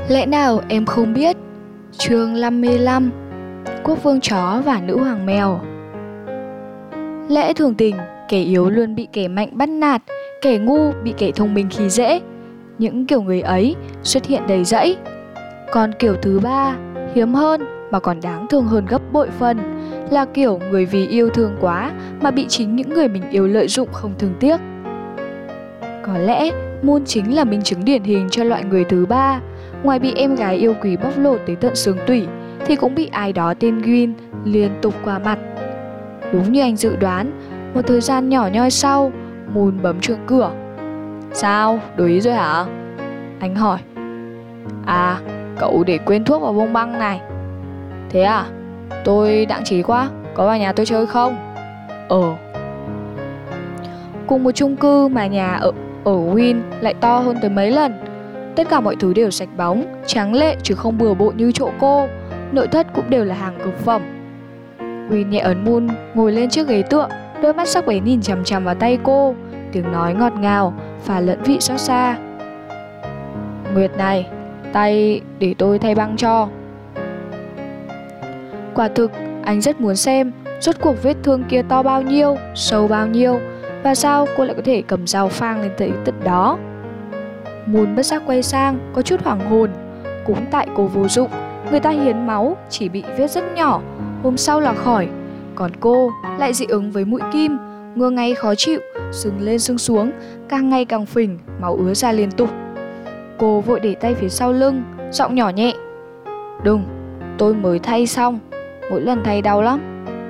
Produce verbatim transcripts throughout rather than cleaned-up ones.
Lẽ nào em không biết? Chương năm mươi lăm. Quốc vương chó và nữ hoàng mèo. Lẽ thường tình, kẻ yếu luôn bị kẻ mạnh bắt nạt, kẻ ngu bị kẻ thông minh khi dễ. Những kiểu người ấy xuất hiện đầy rẫy. Còn kiểu thứ ba, hiếm hơn mà còn đáng thương hơn gấp bội phần, là kiểu người vì yêu thương quá mà bị chính những người mình yêu lợi dụng không thương tiếc. Có lẽ Moon chính là minh chứng điển hình cho loại người thứ ba. Ngoài bị em gái yêu quý bóc lột tới tận xương tủy, thì cũng bị ai đó tên Gwyn liên tục qua mặt. Đúng như anh dự đoán, một thời gian nhỏ nhoi sau, Moon bấm chuông cửa. Sao, đổi ý rồi hả? Anh hỏi. À, cậu để quên thuốc vào bông băng này. Thế à? Tôi đặng trí quá, có vào nhà tôi chơi không? Ờ. Cùng một chung cư mà nhà ở, ở Gwyn lại to hơn tới mấy lần. Tất cả mọi thứ đều sạch bóng, tráng lệ chứ không bừa bộn như chỗ cô. Nội thất cũng đều là hàng cực phẩm. Gwyn nhẹ ấn Moon ngồi lên chiếc ghế tựa, đôi mắt sắc bén nhìn chằm chằm vào tay cô, tiếng nói ngọt ngào, pha lẫn vị xót xa. Nguyệt này, tay để tôi thay băng cho. Quả thực, anh rất muốn xem rốt cuộc vết thương kia to bao nhiêu, sâu bao nhiêu, và sao cô lại có thể cầm dao phang lên tới tận đó. Moon bất giác quay sang, có chút hoảng hồn. Cũng tại cô vô dụng, người ta hiến máu chỉ bị vết rất nhỏ, hôm sau là khỏi. Còn cô lại dị ứng với mũi kim, ngứa ngáy khó chịu, sưng lên sưng xuống, càng ngày càng phình, máu ứa ra liên tục. Cô vội để tay phía sau lưng, giọng nhỏ nhẹ. Đừng, tôi mới thay xong, mỗi lần thay đau lắm.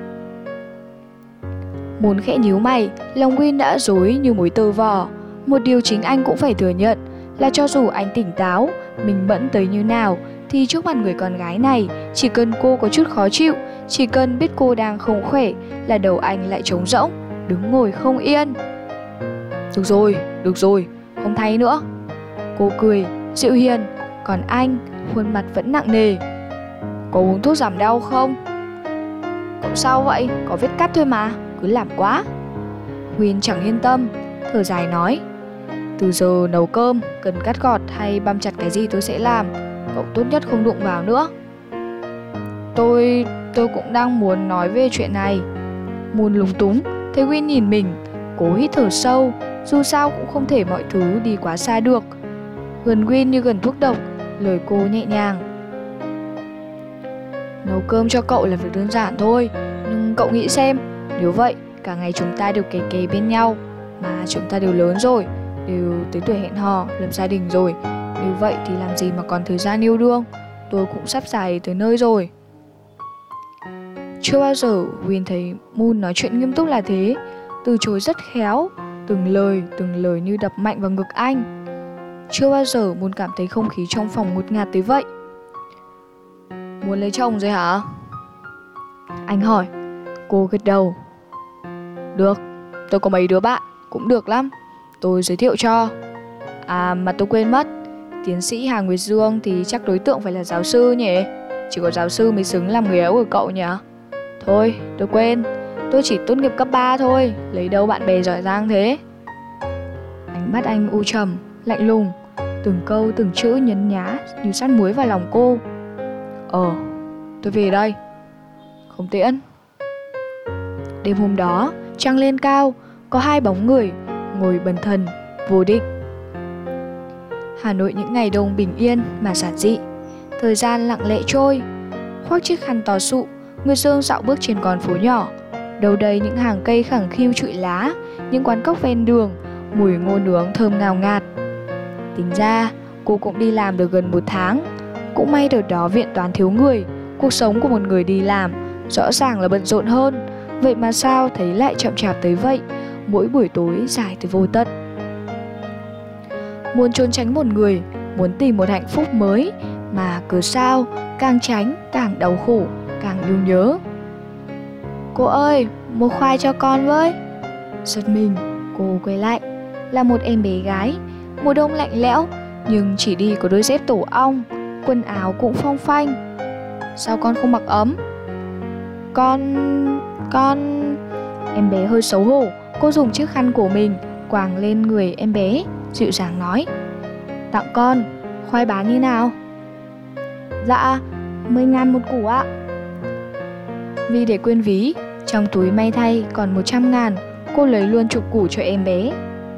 Moon khẽ nhíu mày, lòng Gwyn đã rối như mối tơ vò. Một điều chính anh cũng phải thừa nhận là cho dù anh tỉnh táo, mình mẫn tới như nào, thì trước mặt người con gái này, chỉ cần cô có chút khó chịu, chỉ cần biết cô đang không khỏe, là đầu anh lại trống rỗng, đứng ngồi không yên. Được rồi, được rồi, không thay nữa. Cô cười, dịu hiền, còn anh, khuôn mặt vẫn nặng nề. Có uống thuốc giảm đau không? Cậu sao vậy? Có vết cắt thôi mà, cứ làm quá. Gwyn chẳng yên tâm, thở dài nói. Từ giờ nấu cơm, cần cắt gọt hay băm chặt cái gì tôi sẽ làm. Cậu tốt nhất không đụng vào nữa. Tôi... tôi cũng đang muốn nói về chuyện này. Moon lúng túng, thấy Gwyn nhìn mình, cố hít thở sâu. Dù sao cũng không thể mọi thứ đi quá xa được. Gần Gwyn như gần thuốc độc, lời cô nhẹ nhàng. Nấu cơm cho cậu là việc đơn giản thôi, nhưng cậu nghĩ xem, nếu vậy, cả ngày chúng ta đều kề kề bên nhau, mà chúng ta đều lớn rồi, đều tới tuổi hẹn hò, lập gia đình rồi. Nếu vậy thì làm gì mà còn thời gian yêu đương. Tôi cũng sắp dài tới nơi rồi. Chưa bao giờ Gwyn thấy Moon nói chuyện nghiêm túc là thế. Từ chối rất khéo, từng lời, từng lời như đập mạnh vào ngực anh. Chưa bao giờ Moon cảm thấy không khí trong phòng ngột ngạt tới vậy. Muốn lấy chồng rồi hả? Anh hỏi. Cô gật đầu. Được, tôi có mấy đứa bạn, cũng được lắm. Tôi giới thiệu cho. À mà tôi quên mất, tiến sĩ Hà Nguyệt Dương thì chắc đối tượng phải là giáo sư nhỉ? Chỉ có giáo sư mới xứng làm người ấu của cậu nhỉ? Thôi, tôi quên, tôi chỉ tốt nghiệp cấp ba thôi, lấy đâu bạn bè giỏi giang thế. Ánh mắt anh u trầm, lạnh lùng, từng câu từng chữ nhấn nhá như sắt muối vào lòng cô. Ờ, tôi về đây. Không tiễn. Đêm hôm đó, trăng lên cao, có hai bóng người ngồi bần thần, vô định. Hà Nội những ngày đông bình yên mà giản dị. Thời gian lặng lẽ trôi. Khoác chiếc khăn to sụ, Nguyệt Dương dạo bước trên con phố nhỏ. Đâu đây những hàng cây khẳng khiu trụi lá, những quán cóc ven đường, mùi ngô nướng thơm ngào ngạt. Tính ra, cô cũng đi làm được gần một tháng. Cũng may đợt đó viện toán thiếu người. Cuộc sống của một người đi làm rõ ràng là bận rộn hơn. Vậy mà sao thấy lại chậm chạp tới vậy, mỗi buổi tối dài tới vô tận. Muốn trốn tránh một người, muốn tìm một hạnh phúc mới, mà cứ sao càng tránh càng đau khổ, càng yêu nhớ. Cô ơi, mua khoai cho con với. Giật mình, cô quay lại. Là một em bé gái. Mùa đông lạnh lẽo, nhưng chỉ đi có đôi dép tổ ong, quần áo cũng phong phanh. Sao con không mặc ấm? Con... con... Em bé hơi xấu hổ. Cô dùng chiếc khăn của mình quàng lên người em bé, dịu dàng nói. Tặng con, khoai bán như nào? Dạ, mười ngàn một củ ạ. Vì để quên ví, trong túi may thay còn một trăm ngàn, cô lấy luôn chục củ cho em bé.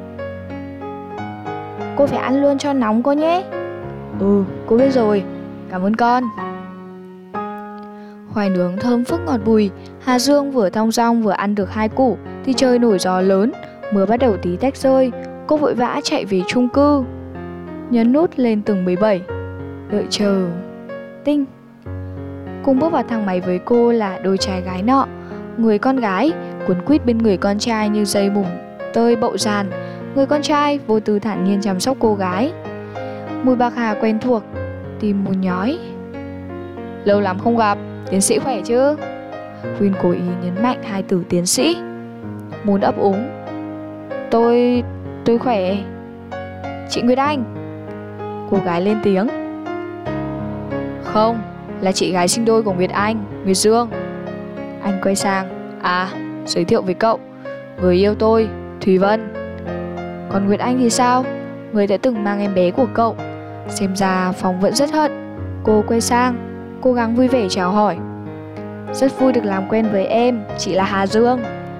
Cô phải ăn luôn cho nóng cô nhé. Ừ, cô biết rồi, cảm ơn con. Khoai nướng thơm phức ngọt bùi, Hà Dương vừa thong dong vừa ăn được hai củ thì trời nổi gió lớn, mưa bắt đầu tí tách rơi. Cô vội vã chạy về chung cư, nhấn nút lên tầng mười bảy, đợi chờ. Tinh. Cùng bước vào thang máy với cô là đôi trai gái nọ, người con gái quấn quýt bên người con trai như dây mùng tơi bậu dàn. Người con trai vô tư thản nhiên chăm sóc cô gái. Mùi bạc hà quen thuộc, tim muốn nhói. Lâu lắm không gặp, tiến sĩ khỏe chứ? Win cố ý nhấn mạnh hai từ tiến sĩ. Muốn ấp úng. Tôi... tôi khỏe. Chị Nguyệt Anh. Cô gái lên tiếng. Không, là chị gái sinh đôi của Nguyệt Anh, Nguyệt Dương. Anh quay sang. À, giới thiệu với cậu, người yêu tôi, Thùy Vân. Còn Nguyệt Anh thì sao? Người đã từng mang em bé của cậu. Xem ra Phong vẫn rất hận. Cô quay sang, cố gắng vui vẻ chào hỏi. Rất vui được làm quen với em, chị là Hà Dương.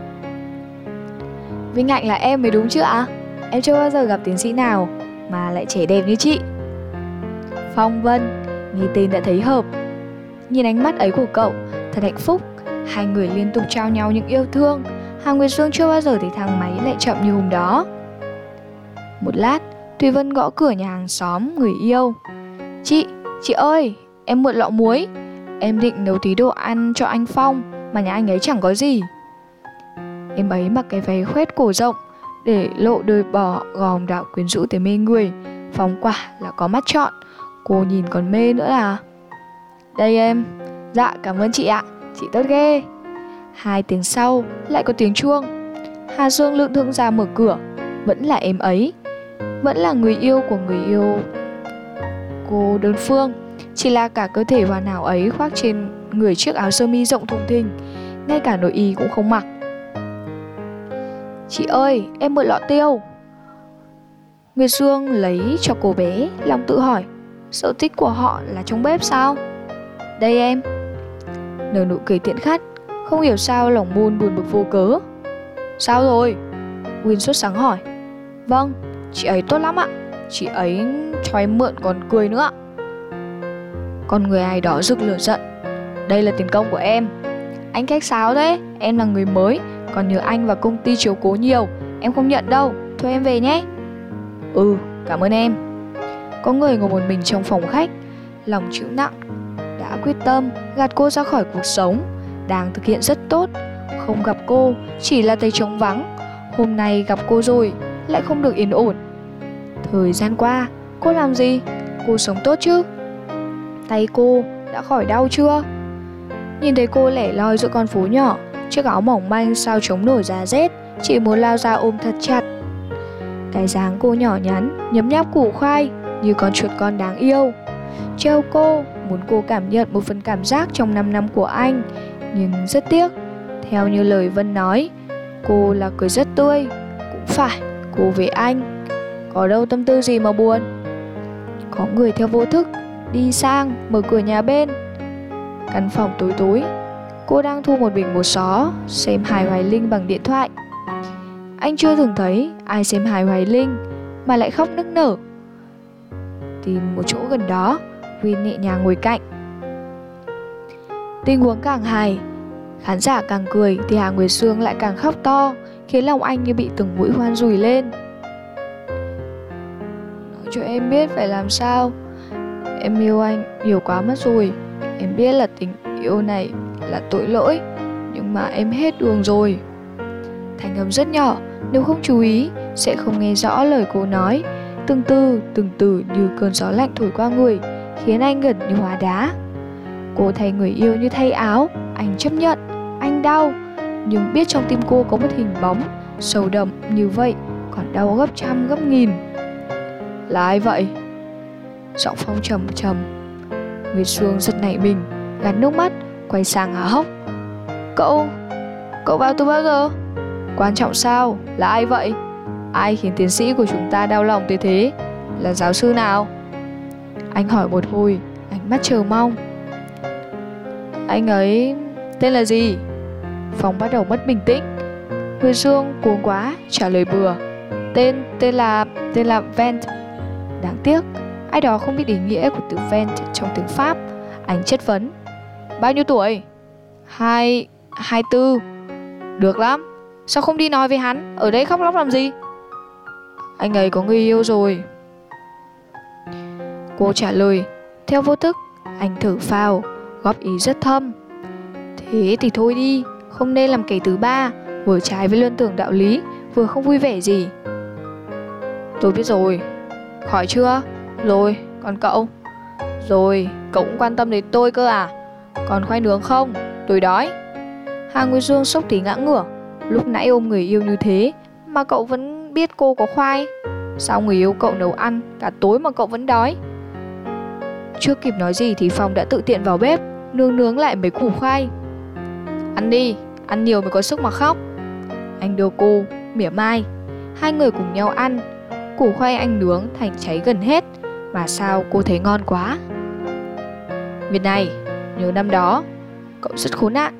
Vinh hạnh là em mới đúng chứ ạ? Em chưa bao giờ gặp tiến sĩ nào mà lại trẻ đẹp như chị. Phong Vân, nghe tên đã thấy hợp. Nhìn ánh mắt ấy của cậu, thật hạnh phúc. Hai người liên tục trao nhau những yêu thương. Hà Nguyệt Dương chưa bao giờ thấy thang máy lại chậm như hôm đó. Một lát, Thùy Vân gõ cửa nhà hàng xóm người yêu. Chị, chị ơi, em mượn lọ muối. Em định nấu tí đồ ăn cho anh Phong, mà nhà anh ấy chẳng có gì. Em ấy mặc cái váy khoét cổ rộng, để lộ đôi bò gòm đạo quyến rũ tới mê người. Phong quả là có mắt trọn, cô nhìn còn mê nữa là. Đây em. Dạ, cảm ơn chị ạ, chị tốt ghê. Hai tiếng sau, lại có tiếng chuông. Hà Dương lững thững ra mở cửa. Vẫn là em ấy, vẫn là người yêu của người yêu cô đơn phương. Chỉ là cả cơ thể hoàn hảo ấy khoác trên người chiếc áo sơ mi rộng thùng thình, ngay cả nội y cũng không mặc. Chị ơi, em mượn lọ tiêu. Nguyệt Dương lấy cho cô bé, lòng tự hỏi, sở thích của họ là trong bếp sao? Đây em. Nở nụ cười tiện khách, không hiểu sao lòng Moon buồn bực vô cớ. Sao rồi? Win sốt sáng hỏi. Vâng, chị ấy tốt lắm ạ. Chị ấy cho em mượn còn cười nữa. Con người ai đó rực lửa giận. Đây là tiền công của em. Anh khách sáo thế, em là người mới, còn nhờ anh và công ty chiếu cố nhiều. Em không nhận đâu, thôi em về nhé. Ừ, cảm ơn em. Có người ngồi một mình trong phòng khách, lòng chịu nặng, đã quyết tâm gạt cô ra khỏi cuộc sống đang thực hiện rất tốt. Không gặp cô chỉ là thấy trống vắng. Hôm nay gặp cô rồi lại không được yên ổn. Thời gian qua cô làm gì? Cô sống tốt chứ? Tay cô đã khỏi đau chưa? Nhìn thấy cô lẻ loi giữa con phố nhỏ, chiếc áo mỏng manh sao chống nổi giá rét, chỉ muốn lao ra ôm thật chặt. Cái dáng cô nhỏ nhắn, nhấm nháp củ khoai như con chuột con đáng yêu. Trêu cô, muốn cô cảm nhận một phần cảm giác trong năm năm của anh. Nhưng rất tiếc, theo như lời Vân nói, cô là cười rất tươi. Cũng phải, cô với anh có đâu tâm tư gì mà buồn. Có người theo vô thức đi sang mở cửa nhà bên. Căn phòng tối tối, cô đang thu một bình bột xó, xem Hải Hoài Linh bằng điện thoại. Anh chưa từng thấy ai xem Hải Hoài Linh mà lại khóc nức nở. Tìm một chỗ gần đó, Win nhẹ nhàng ngồi cạnh. Tình huống càng hài, khán giả càng cười thì Hà Nguyệt Dương lại càng khóc to, khiến lòng anh như bị từng mũi hoan rùi lên. Nói cho em biết phải làm sao. Em yêu anh nhiều quá mất rồi. Em biết là tình yêu này là tội lỗi, nhưng mà em hết đường rồi. Thành âm rất nhỏ, nếu không chú ý sẽ không nghe rõ lời cô nói. Từng từ, từng từ như cơn gió lạnh thổi qua người, khiến anh gần như hóa đá. Cô thay người yêu như thay áo. Anh chấp nhận, anh đau, nhưng biết trong tim cô có một hình bóng sâu đậm như vậy còn đau gấp trăm gấp nghìn. Là ai vậy? Giọng Phong trầm trầm. Nguyệt Dương giật nảy mình, gạt nước mắt, quay sang há hốc. Cậu, cậu vào từ bao giờ? Quan trọng sao? Là ai vậy? Ai khiến tiến sĩ của chúng ta đau lòng tới thế? Là giáo sư nào? Anh hỏi một hồi, ánh ánh mắt chờ mong. Anh ấy tên là gì? Phong bắt đầu mất bình tĩnh. Nguyệt Dương cuống quá trả lời bừa. Tên, tên là, tên là Vent. Đáng tiếc, ai đó không biết ý nghĩa của từ Vent trong tiếng Pháp. Anh chất vấn. Bao nhiêu tuổi? Hai, hai tư. Được lắm, sao không đi nói với hắn? Ở đây khóc lóc làm gì? Anh ấy có người yêu rồi. Cô trả lời. Theo vô thức, anh thở phào, góp ý rất thâm. Thế thì thôi đi, không nên làm kẻ thứ ba, vừa trái với luân tưởng đạo lý, vừa không vui vẻ gì. Tôi biết rồi. Khỏi chưa? Rồi, còn cậu? Rồi, cậu cũng quan tâm đến tôi cơ à? Còn khoai nướng không? Tôi đói. Hà Nguyệt Dương sốc tí ngã ngửa. Lúc nãy ôm người yêu như thế mà cậu vẫn biết cô có khoai. Sao người yêu cậu nấu ăn cả tối mà cậu vẫn đói? Chưa kịp nói gì thì Phong đã tự tiện vào bếp nướng nướng lại mấy củ khoai. Ăn đi, ăn nhiều mới có sức mà khóc. Anh đưa cô, mỉa mai. Hai người cùng nhau ăn. Củ khoai anh nướng thành cháy gần hết. Mà sao cô thấy ngon quá. Việc này, nhớ năm đó cậu rất khốn nạn.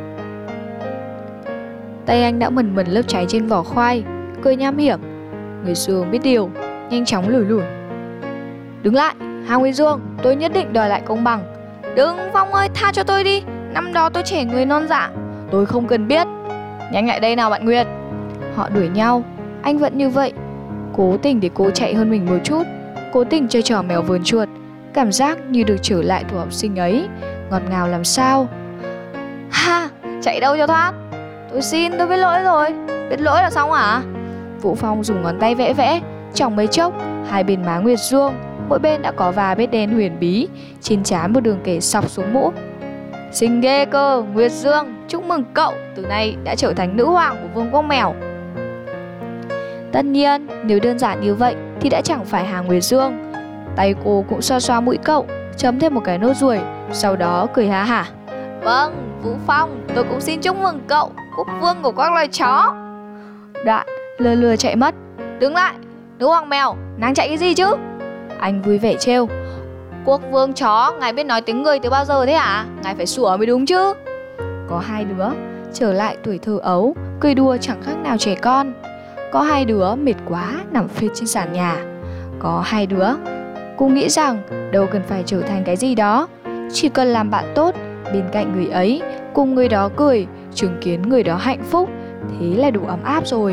Tay anh đã mần mần lớp cháy trên vỏ khoai, cười nham hiểm. Người Dương biết điều, nhanh chóng lủi lủi. Đứng lại, Hà Nguyệt Dương, tôi nhất định đòi lại công bằng. Đừng, Phong ơi, tha cho tôi đi. Năm đó tôi trẻ người non dạ. Tôi không cần biết. Nhanh lại đây nào bạn Nguyệt. Họ đuổi nhau. Anh vẫn như vậy, cố tình để cô chạy hơn mình một chút, cố tình chơi trò mèo vờn chuột. Cảm giác như được trở lại tuổi học sinh ấy, ngọt ngào làm sao. Ha, chạy đâu cho thoát. Tôi xin, tôi biết lỗi rồi. Biết lỗi là xong hả? Vũ Phong dùng ngón tay vẽ vẽ. Trong mấy chốc, hai bên má Nguyệt Dương mỗi bên đã có vài vết đen huyền bí, trên trán một đường kẻ sọc xuống mũ. Xinh ghê cơ, Nguyệt Dương, chúc mừng cậu, từ nay đã trở thành nữ hoàng của vương quốc mèo. Tất nhiên, nếu đơn giản như vậy thì đã chẳng phải Hà Nguyệt Dương. Tay cô cũng xoa xoa mũi cậu, chấm thêm một cái nốt ruồi, sau đó cười ha hả. Vâng, Vũ Phong, tôi cũng xin chúc mừng cậu, quốc vương của các loài chó. Đoạn lừa lừa chạy mất. Đứng lại, nữ hoàng mèo, nàng chạy cái gì chứ? Anh vui vẻ trêu. Quốc vương chó, ngài biết nói tiếng người từ bao giờ thế hả? Ngài phải sủa mới đúng chứ. Có hai đứa trở lại tuổi thơ ấu, cười đùa chẳng khác nào trẻ con. Có hai đứa mệt quá nằm phết trên sàn nhà. Có hai đứa cũng nghĩ rằng đâu cần phải trở thành cái gì đó, chỉ cần làm bạn tốt bên cạnh người ấy, cùng người đó cười, chứng kiến người đó hạnh phúc, thế là đủ ấm áp rồi.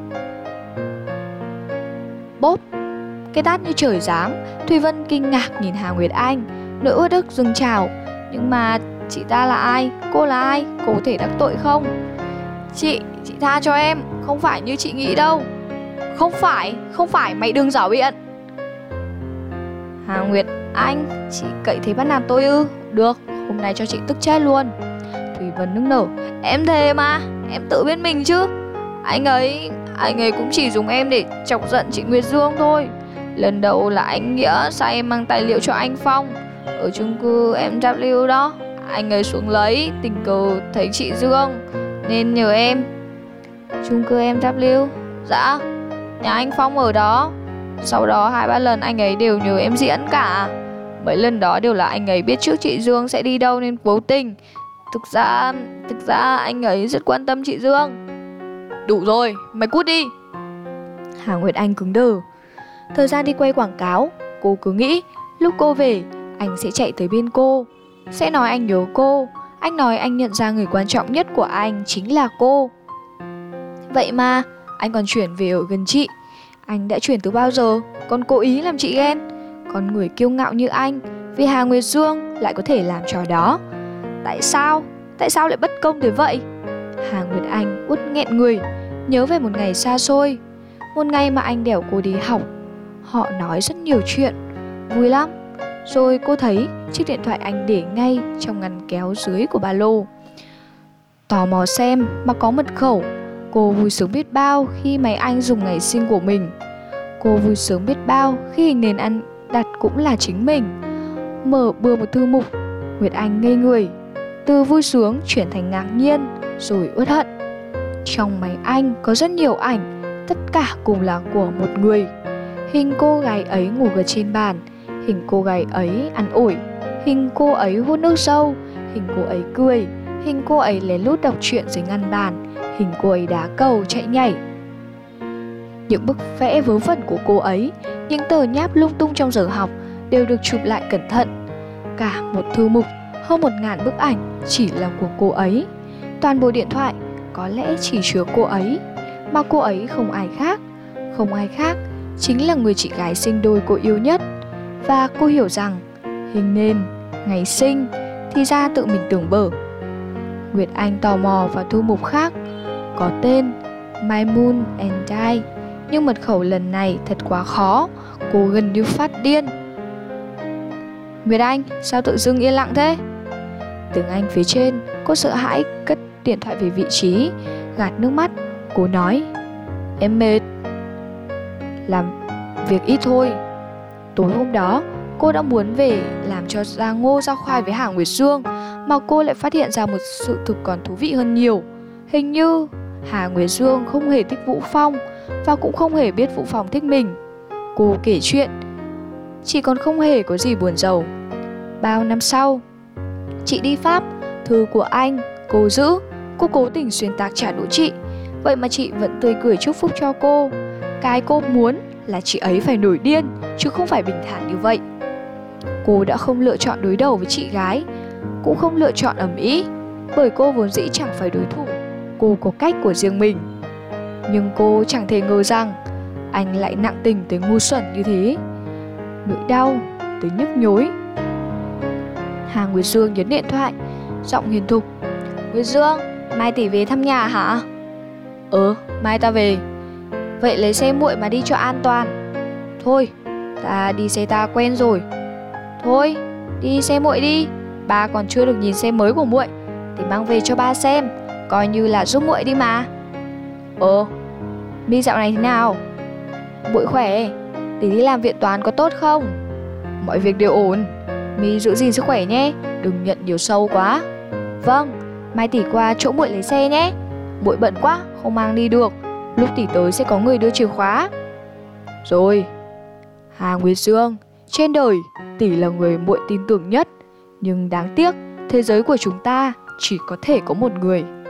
Bốp, cái tát như trời giáng. Thùy Vân kinh ngạc nhìn Hà Nguyệt Anh, nỗi uất ức dâng trào. Nhưng mà chị ta là ai? Cô là ai? Cô có thể đắc tội không? Chị, chị tha cho em, không phải như chị nghĩ đâu. Không phải, không phải, mày đừng giảo biện. Hà Nguyệt Anh, chị cậy thế bắt nạt tôi ư? Được, hôm nay cho chị tức chết luôn. Thùy Vân nức nở. Em thề mà, em tự biết mình chứ. Anh ấy, anh ấy cũng chỉ dùng em để chọc giận chị Nguyệt Dương thôi. Lần đầu là anh Nghĩa sai em mang tài liệu cho anh Phong ở chung cư em vê đó. Anh ấy xuống lấy, tình cờ thấy chị Dương nên nhờ em. Chung cư em vê? Dạ, nhà anh Phong ở đó. Sau đó hai ba lần anh ấy đều nhờ em diễn cả. Mấy lần đó đều là anh ấy biết trước chị Dương sẽ đi đâu nên cố tình. Thực ra, thực ra anh ấy rất quan tâm chị Dương. Đủ rồi, mày cút đi. Hà Nguyệt Anh cứng đờ. Thời gian đi quay quảng cáo, cô cứ nghĩ lúc cô về anh sẽ chạy tới bên cô, sẽ nói anh nhớ cô. Anh nói anh nhận ra người quan trọng nhất của anh chính là cô. Vậy mà anh còn chuyển về ở gần chị. Anh đã chuyển từ bao giờ? Còn cố ý làm chị ghen. Con người kiêu ngạo như anh vì Hà Nguyệt Dương lại có thể làm trò đó. Tại sao? Tại sao lại bất công thế vậy? Hà Nguyệt Anh uất nghẹn người, nhớ về một ngày xa xôi, một ngày mà anh đèo cô đi học. Họ nói rất nhiều chuyện, vui lắm. Rồi cô thấy chiếc điện thoại anh để ngay trong ngăn kéo dưới của ba lô. Tò mò xem mà có mật khẩu. Cô vui sướng biết bao khi máy anh dùng ngày sinh của mình. Cô vui sướng biết bao khi hình nền ăn đặt cũng là chính mình. Mở bừa một thư mục, Nguyệt Anh ngây người, từ vui sướng chuyển thành ngạc nhiên, rồi uất hận. Trong máy anh có rất nhiều ảnh, tất cả cùng là của một người. Hình cô gái ấy ngủ gật trên bàn, hình cô gái ấy ăn ủi, Hình cô ấy hút nước dâu, hình cô ấy cười, hình cô ấy lén lút đọc truyện dưới ngăn bàn, hình cô ấy đá cầu chạy nhảy. Những bức vẽ vớ vẩn của cô ấy, những tờ nháp lung tung trong giờ học đều được chụp lại cẩn thận. Cả một thư mục hơn một ngàn bức ảnh chỉ là của cô ấy. Toàn bộ điện thoại có lẽ chỉ chứa cô ấy, mà cô ấy không ai khác. Không ai khác chính là người chị gái sinh đôi cô yêu nhất. Và cô hiểu rằng hình nền, ngày sinh thì ra tự mình tưởng bở. Nguyệt Anh tò mò vào thư mục khác có tên My Moon and Die, nhưng mật khẩu lần này thật quá khó, cô gần như phát điên. Nguyệt Anh, sao tự dưng yên lặng thế? Tiếng Anh phía trên, cô sợ hãi cất điện thoại về vị trí, gạt nước mắt. Cô nói, em mệt. Làm việc ít thôi. Tối hôm đó, cô đã muốn về làm cho ra ngô ra khoai với Hà Nguyệt Dương, mà cô lại phát hiện ra một sự thực còn thú vị hơn nhiều. Hình như Hà Nguyệt Dương không hề thích Vũ Phong, và cũng không hề biết Vũ Phong thích mình. Cô kể chuyện, chị còn không hề có gì buồn rầu. Bao năm sau, chị đi Pháp, thư của anh, cô giữ. Cô cố tình xuyên tạc trả đũa chị, vậy mà chị vẫn tươi cười chúc phúc cho cô. Cái cô muốn là chị ấy phải nổi điên, chứ không phải bình thản như vậy. Cô đã không lựa chọn đối đầu với chị gái, cũng không lựa chọn ầm ĩ, bởi cô vốn dĩ chẳng phải đối thủ. Cô có cách của riêng mình. Nhưng cô chẳng thể ngờ rằng anh lại nặng tình tới ngu xuẩn như thế. Nỗi đau tới nhức nhối. Hà Nguyệt Dương nhấn điện thoại, giọng hiền thục. Nguyệt Dương, mai tỷ về thăm nhà hả? Ừ, mai ta về. Vậy lấy xe muội mà đi cho an toàn. Thôi, ta đi xe ta quen rồi. Thôi, đi xe muội đi. Ba còn chưa được nhìn xe mới của muội, thì mang về cho ba xem, coi như là giúp muội đi mà. Ờ, Mi dạo này thế nào? Muội khỏe. Tỷ đi làm viện toán có tốt không? Mọi việc đều ổn. Mi giữ gìn sức khỏe nhé, đừng nhận nhiều sâu quá. Vâng, mai tỷ qua chỗ muội lấy xe nhé. Muội bận quá, không mang đi được. Lúc tỷ tới sẽ có người đưa chìa khóa. Rồi. Hà Nguyệt Dương, trên đời tỷ là người muội tin tưởng nhất, nhưng đáng tiếc thế giới của chúng ta chỉ có thể có một người.